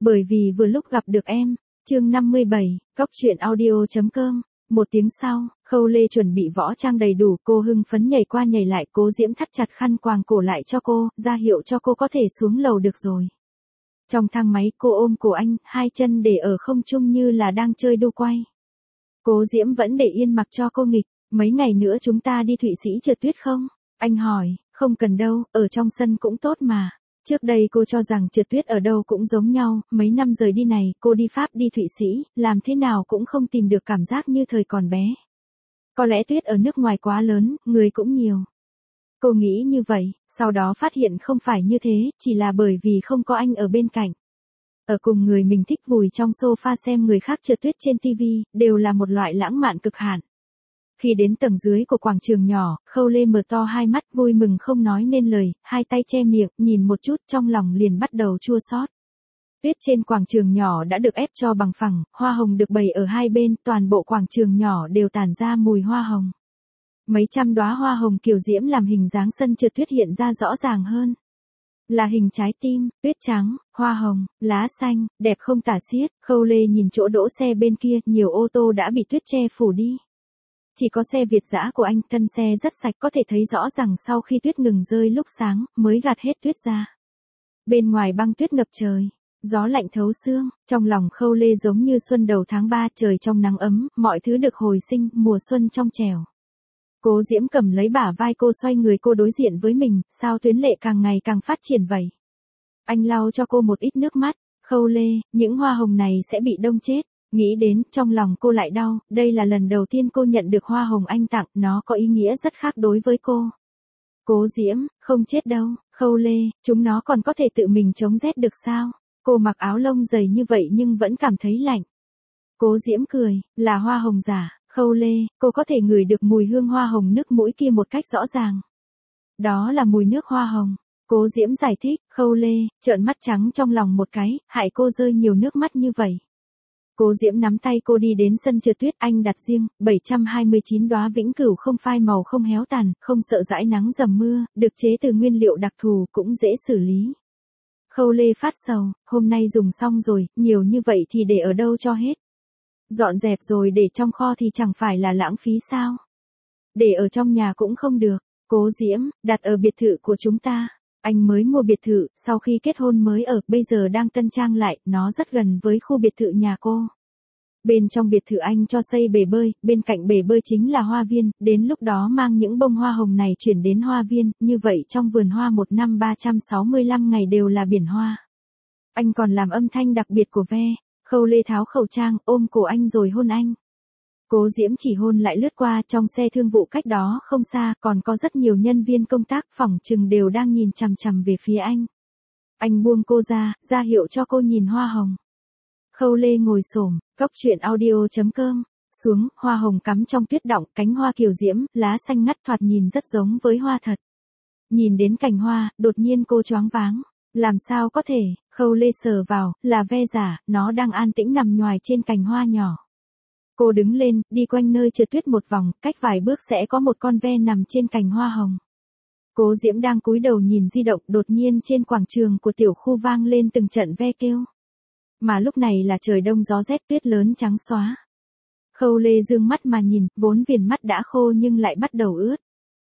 Bởi vì vừa lúc gặp được em. Chương 57, Cóc truyện audio.com. Một tiếng sau, Khâu Lê chuẩn bị võ trang đầy đủ, cô hưng phấn nhảy qua nhảy lại, Cố Diễm thắt chặt khăn quàng cổ lại cho cô, ra hiệu cho cô có thể xuống lầu được rồi. Trong thang máy, cô ôm cổ anh, hai chân để ở không trung như là đang chơi đu quay. Cố Diễm vẫn để yên mặc cho cô nghịch. Mấy ngày nữa chúng ta đi Thụy Sĩ trượt tuyết không? Anh hỏi. Không cần đâu, ở trong sân cũng tốt mà. Trước đây cô cho rằng trượt tuyết ở đâu cũng giống nhau, mấy năm rời đi này, cô đi Pháp đi Thụy Sĩ, làm thế nào cũng không tìm được cảm giác như thời còn bé. Có lẽ tuyết ở nước ngoài quá lớn, người cũng nhiều. Cô nghĩ như vậy, sau đó phát hiện không phải như thế, chỉ là bởi vì không có anh ở bên cạnh. Ở cùng người mình thích vùi trong sofa xem người khác trượt tuyết trên TV, đều là một loại lãng mạn cực hạn. Khi đến tầng dưới của quảng trường nhỏ, Khâu Lê mở to hai mắt vui mừng không nói nên lời, hai tay che miệng, nhìn một chút trong lòng liền bắt đầu chua xót. Tuyết trên quảng trường nhỏ đã được ép cho bằng phẳng, hoa hồng được bày ở hai bên, toàn bộ quảng trường nhỏ đều tản ra mùi hoa hồng. Mấy trăm đóa hoa hồng kiều diễm làm hình dáng sân trượt tuyết hiện ra rõ ràng hơn. Là hình trái tim, tuyết trắng, hoa hồng, lá xanh, đẹp không tả xiết. Khâu Lê nhìn chỗ đỗ xe bên kia, nhiều ô tô đã bị tuyết che phủ đi. Chỉ có xe Việt dã của anh, thân xe rất sạch, có thể thấy rõ rằng sau khi tuyết ngừng rơi lúc sáng, mới gạt hết tuyết ra. Bên ngoài băng tuyết ngập trời, gió lạnh thấu xương, trong lòng Khâu Lê giống như xuân đầu tháng 3, trời trong nắng ấm, mọi thứ được hồi sinh, mùa xuân trong trẻo. Cố Diễm cầm lấy bả vai cô, xoay người cô đối diện với mình, sao tuyến lệ càng ngày càng phát triển vậy? Anh lau cho cô một ít nước mắt. Khâu Lê, những hoa hồng này sẽ bị đông chết. Nghĩ đến, trong lòng cô lại đau, đây là lần đầu tiên cô nhận được hoa hồng anh tặng, nó có ý nghĩa rất khác đối với cô. Cố Diễm, không chết đâu. Khâu Lê, chúng nó còn có thể tự mình chống rét được sao? Cô mặc áo lông dày như vậy nhưng vẫn cảm thấy lạnh. Cố Diễm cười, là hoa hồng giả. Khâu Lê, cô có thể ngửi được mùi hương hoa hồng nước mũi kia một cách rõ ràng. Đó là mùi nước hoa hồng. Cố Diễm giải thích. Khâu Lê, trợn mắt trắng trong lòng một cái, hại cô rơi nhiều nước mắt như vậy. Cố Diễm nắm tay cô đi đến sân trượt tuyết, anh đặt riêng, 729 đóa vĩnh cửu không phai màu không héo tàn, không sợ dãi nắng dầm mưa, được chế từ nguyên liệu đặc thù, cũng dễ xử lý. Khâu Lê phát sầu, hôm nay dùng xong rồi, nhiều như vậy thì để ở đâu cho hết. Dọn dẹp rồi để trong kho thì chẳng phải là lãng phí sao? Để ở trong nhà cũng không được. Cố Diễm, đặt ở biệt thự của chúng ta. Anh mới mua biệt thự, sau khi kết hôn mới ở, bây giờ đang tân trang lại, nó rất gần với khu biệt thự nhà cô. Bên trong biệt thự anh cho xây bể bơi, bên cạnh bể bơi chính là hoa viên, đến lúc đó mang những bông hoa hồng này chuyển đến hoa viên, như vậy trong vườn hoa một năm 365 ngày đều là biển hoa. Anh còn làm âm thanh đặc biệt của ve. Khâu Lê tháo khẩu trang, ôm cổ anh rồi hôn anh. Cố Diễm chỉ hôn lại lướt qua, trong xe thương vụ cách đó không xa, còn có rất nhiều nhân viên công tác phỏng chừng đều đang nhìn chằm chằm về phía anh. Anh buông cô ra hiệu cho cô nhìn hoa hồng. Khâu Lê ngồi xổm, Cóc truyện audio.com, xuống, hoa hồng cắm trong tuyết đọng, cánh hoa kiều diễm, lá xanh ngắt thoạt nhìn rất giống với hoa thật. Nhìn đến cành hoa, đột nhiên cô choáng váng. Làm sao có thể? Khâu Lê sờ vào, là ve giả, nó đang an tĩnh nằm nhoài trên cành hoa nhỏ. Cô đứng lên, đi quanh nơi trượt tuyết một vòng, cách vài bước sẽ có một con ve nằm trên cành hoa hồng. Cố Diễm đang cúi đầu nhìn di động, đột nhiên trên quảng trường của tiểu khu vang lên từng trận ve kêu. Mà lúc này là trời đông gió rét, tuyết lớn trắng xóa. Khâu Lê dương mắt mà nhìn, vốn viền mắt đã khô nhưng lại bắt đầu ướt.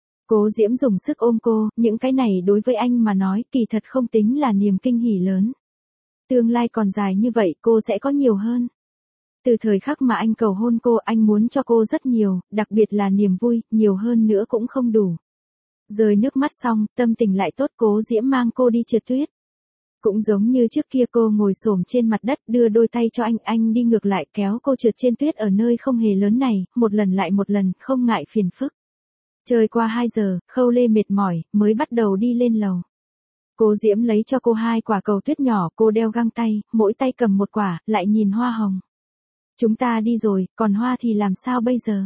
Cố Diễm dùng sức ôm cô, những cái này đối với anh mà nói, kỳ thật không tính là niềm kinh hỉ lớn. Tương lai còn dài như vậy, cô sẽ có nhiều hơn. Từ thời khắc mà anh cầu hôn cô, anh muốn cho cô rất nhiều, đặc biệt là niềm vui, nhiều hơn nữa cũng không đủ. Rơi nước mắt xong, tâm tình lại tốt. Cố Diễm mang cô đi trượt tuyết. Cũng giống như trước kia, cô ngồi xổm trên mặt đất, đưa đôi tay cho anh đi ngược lại kéo cô trượt trên tuyết ở nơi không hề lớn này, một lần lại một lần, không ngại phiền phức. Chơi qua 2 giờ, Khâu Lê mệt mỏi, mới bắt đầu đi lên lầu. Cố Diễm lấy cho cô 2 quả cầu tuyết nhỏ, cô đeo găng tay, mỗi tay cầm một quả, lại nhìn hoa hồng. Chúng ta đi rồi, còn hoa thì làm sao bây giờ?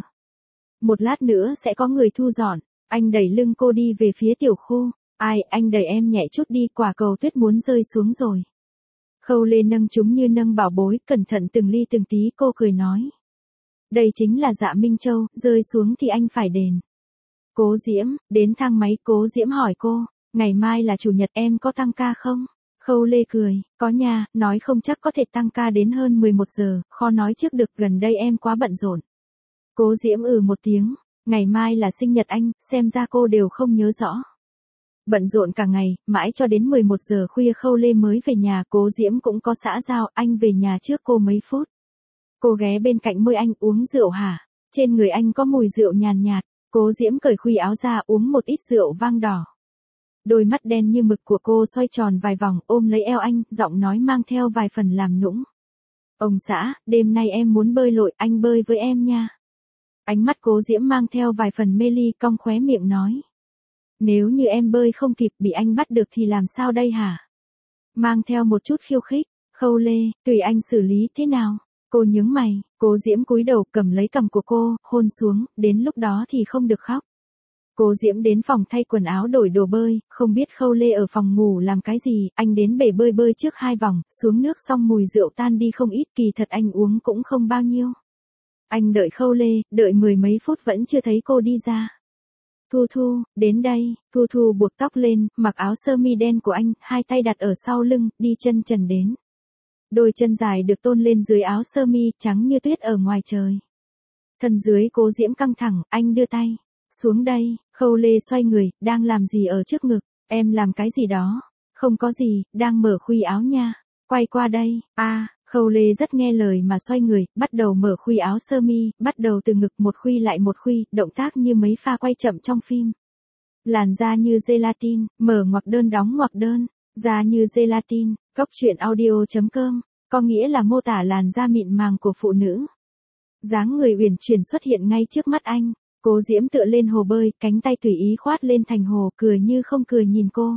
Một lát nữa sẽ có người thu dọn. Anh đẩy lưng cô đi về phía tiểu khu. Anh đẩy em nhẹ chút đi, quả cầu tuyết muốn rơi xuống rồi. Khâu Lê nâng chúng như nâng bảo bối, cẩn thận từng ly từng tí, cô cười nói. Đây chính là Dạ Minh Châu, rơi xuống thì anh phải đền. Cố Diễm, đến thang máy, Cố Diễm hỏi cô, ngày mai là chủ nhật em có tăng ca không? Khâu Lê cười, có nha, nói không chắc có thể tăng ca đến hơn 11 giờ, khó nói trước được, gần đây em quá bận rộn. Cố Diễm một tiếng, ngày mai là sinh nhật anh, xem ra cô đều không nhớ rõ. Bận rộn cả ngày, mãi cho đến 11 giờ khuya Khâu Lê mới về nhà, Cố Diễm cũng có xã giao, anh về nhà trước cô mấy phút. Cô ghé bên cạnh môi anh, uống rượu hả? Trên người anh có mùi rượu nhàn nhạt, Cố Diễm cởi khuy áo ra uống một ít rượu vang đỏ. Đôi mắt đen như mực của cô xoay tròn vài vòng, ôm lấy eo anh, giọng nói mang theo vài phần làm nũng. Ông xã, đêm nay em muốn bơi lội, anh bơi với em nha. Ánh mắt Cố Diễm mang theo vài phần mê ly, cong khóe miệng nói. Nếu như em bơi không kịp bị anh bắt được thì làm sao đây hả? Mang theo một chút khiêu khích, Khâu Lê, tùy anh xử lý thế nào? Cô nhướng mày, Cố Diễm cúi đầu cầm lấy cằm của cô, hôn xuống, đến lúc đó thì không được khóc. Cố Diễm đến phòng thay quần áo đổi đồ bơi, không biết Khâu Lê ở phòng ngủ làm cái gì, anh đến bể bơi bơi trước 2 vòng, xuống nước xong mùi rượu tan đi không ít, kỳ thật anh uống cũng không bao nhiêu. Anh đợi Khâu Lê, đợi 10 mấy phút vẫn chưa thấy cô đi ra. Thu Thu, đến đây, Thu Thu buộc tóc lên, mặc áo sơ mi đen của anh, hai tay đặt ở sau lưng, đi chân trần đến. Đôi chân dài được tôn lên dưới áo sơ mi, trắng như tuyết ở ngoài trời. Thân dưới Cố Diễm căng thẳng, anh đưa tay. Xuống đây, Khâu Lê xoay người, đang làm gì ở trước ngực, em làm cái gì đó. Không có gì, đang mở khuy áo nha. Quay qua đây, Khâu Lê rất nghe lời mà xoay người, bắt đầu mở khuy áo sơ mi, bắt đầu từ ngực một khuy lại một khuy, động tác như mấy pha quay chậm trong phim. Làn da như gelatin, mở ngoặc đơn đóng ngoặc đơn, da như gelatin, Cóc truyện audio.com, có nghĩa là mô tả làn da mịn màng của phụ nữ. Dáng người uyển chuyển xuất hiện ngay trước mắt anh, Cố Diễm tựa lên hồ bơi, cánh tay tùy ý khoát lên thành hồ, cười như không cười nhìn cô.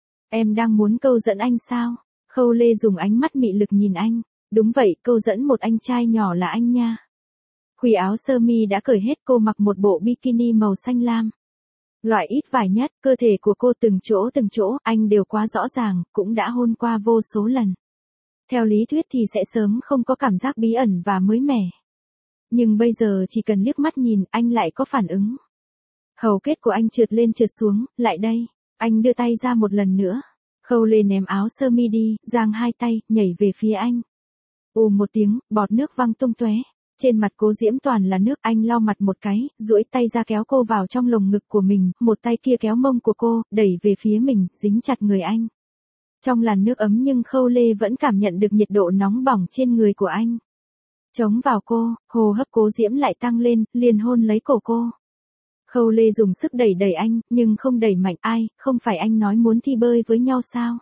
Em đang muốn câu dẫn anh sao? Khâu Lê dùng ánh mắt mị lực nhìn anh. Đúng vậy, câu dẫn một anh trai nhỏ là anh nha. Khuy áo sơ mi đã cởi hết, cô mặc một bộ bikini màu xanh lam. Loại ít vải nhất, cơ thể của cô từng chỗ, anh đều quá rõ ràng, cũng đã hôn qua vô số lần. Theo lý thuyết thì sẽ sớm không có cảm giác bí ẩn và mới mẻ. Nhưng bây giờ chỉ cần liếc mắt nhìn, anh lại có phản ứng. Hầu kết của anh trượt lên trượt xuống, lại đây. Anh đưa tay ra một lần nữa. Khâu Lê ném áo sơ mi đi, giang hai tay, nhảy về phía anh. Một tiếng, bọt nước văng tung tóe. Trên mặt Cố Diễm toàn là nước, anh lau mặt một cái, duỗi tay ra kéo cô vào trong lồng ngực của mình, một tay kia kéo mông của cô, đẩy về phía mình, dính chặt người anh. Trong làn nước ấm nhưng Khâu Lê vẫn cảm nhận được nhiệt độ nóng bỏng trên người của anh. Chống vào cô, hô hấp Cố Diễm lại tăng lên, liền hôn lấy cổ cô. Khâu Lê dùng sức đẩy anh, nhưng không đẩy mạnh. Ai, không phải anh nói muốn thi bơi với nhau sao?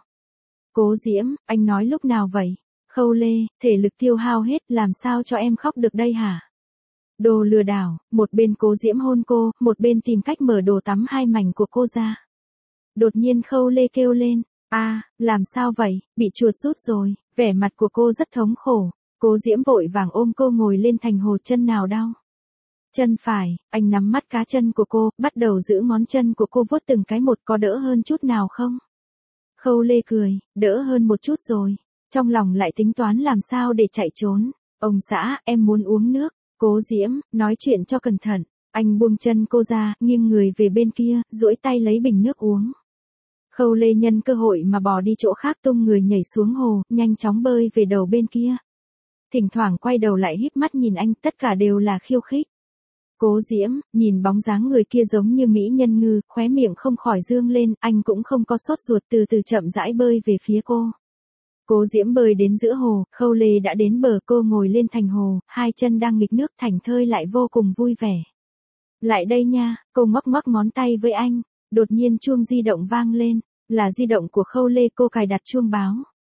Cố Diễm, anh nói lúc nào vậy? Khâu Lê, thể lực tiêu hao hết, làm sao cho em khóc được đây hả? Đồ lừa đảo, một bên Cố Diễm hôn cô, một bên tìm cách mở đồ tắm hai mảnh của cô ra. Đột nhiên Khâu Lê kêu lên, làm sao vậy, bị chuột rút rồi, vẻ mặt của cô rất thống khổ. Cố Diễm vội vàng ôm cô ngồi lên thành hồ, chân nào đau? Chân phải, anh nắm mắt cá chân của cô, bắt đầu giữ ngón chân của cô vuốt từng cái một, có đỡ hơn chút nào không? Khâu Lê cười, đỡ hơn một chút rồi. Trong lòng lại tính toán làm sao để chạy trốn. Ông xã, em muốn uống nước. Cố Diễm, nói chuyện cho cẩn thận. Anh buông chân cô ra, nghiêng người về bên kia, duỗi tay lấy bình nước uống. Khâu Lê nhân cơ hội mà bò đi chỗ khác, tung người nhảy xuống hồ, nhanh chóng bơi về đầu bên kia. Thỉnh thoảng quay đầu lại híp mắt nhìn anh, tất cả đều là khiêu khích. Cố Diễm, nhìn bóng dáng người kia giống như mỹ nhân ngư, khóe miệng không khỏi dương lên, anh cũng không có sốt ruột, từ từ chậm rãi bơi về phía cô. Cố Diễm bơi đến giữa hồ, Khâu Lê đã đến bờ, cô ngồi lên thành hồ, hai chân đang nghịch nước, thảnh thơi lại vô cùng vui vẻ. Lại đây nha, cô ngoắc ngoắc ngón tay với anh, đột nhiên chuông di động vang lên, là di động của Khâu Lê, cô cài đặt chuông báo.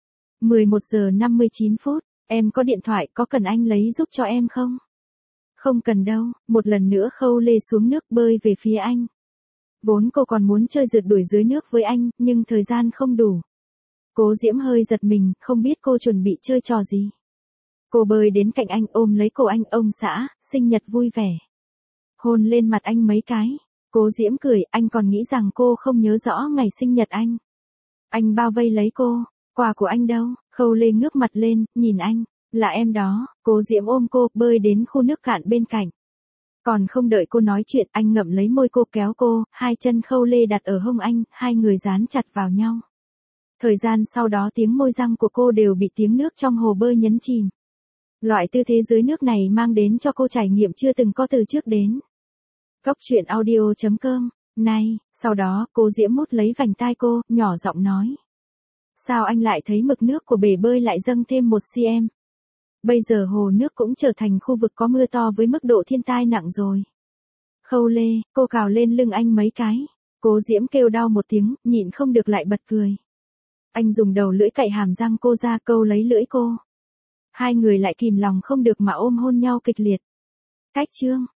11 giờ 59 phút, em có điện thoại, có cần anh lấy giúp cho em không? Không cần đâu, một lần nữa Khâu Lê xuống nước bơi về phía anh. Vốn cô còn muốn chơi rượt đuổi dưới nước với anh, nhưng thời gian không đủ. Cố Diễm hơi giật mình, không biết cô chuẩn bị chơi trò gì. Cô bơi đến cạnh anh, ôm lấy cổ anh, ông xã, sinh nhật vui vẻ. Hôn lên mặt anh mấy cái. Cố Diễm cười, anh còn nghĩ rằng cô không nhớ rõ ngày sinh nhật anh. Anh bao vây lấy cô, quà của anh đâu? Khâu Lê ngước mặt lên, nhìn anh, là em đó. Cố Diễm ôm cô, bơi đến khu nước cạn bên cạnh. Còn không đợi cô nói chuyện, anh ngậm lấy môi cô, kéo cô, hai chân Khâu Lê đặt ở hông anh, hai người dán chặt vào nhau. Thời gian sau đó tiếng môi răng của cô đều bị tiếng nước trong hồ bơi nhấn chìm. Loại tư thế dưới nước này mang đến cho cô trải nghiệm chưa từng có từ trước đến. Cốc truyện audio.com. Này, sau đó, cô Diễm mút lấy vành tai cô, nhỏ giọng nói. Sao anh lại thấy mực nước của bể bơi lại dâng thêm 1 cm? Bây giờ hồ nước cũng trở thành khu vực có mưa to với mức độ thiên tai nặng rồi. Khâu Lê, cô cào lên lưng anh mấy cái. Cố Diễm kêu đau một tiếng, nhịn không được lại bật cười. Anh dùng đầu lưỡi cạy hàm răng cô ra, câu lấy lưỡi cô. Hai người lại kìm lòng không được mà ôm hôn nhau kịch liệt. Cách chương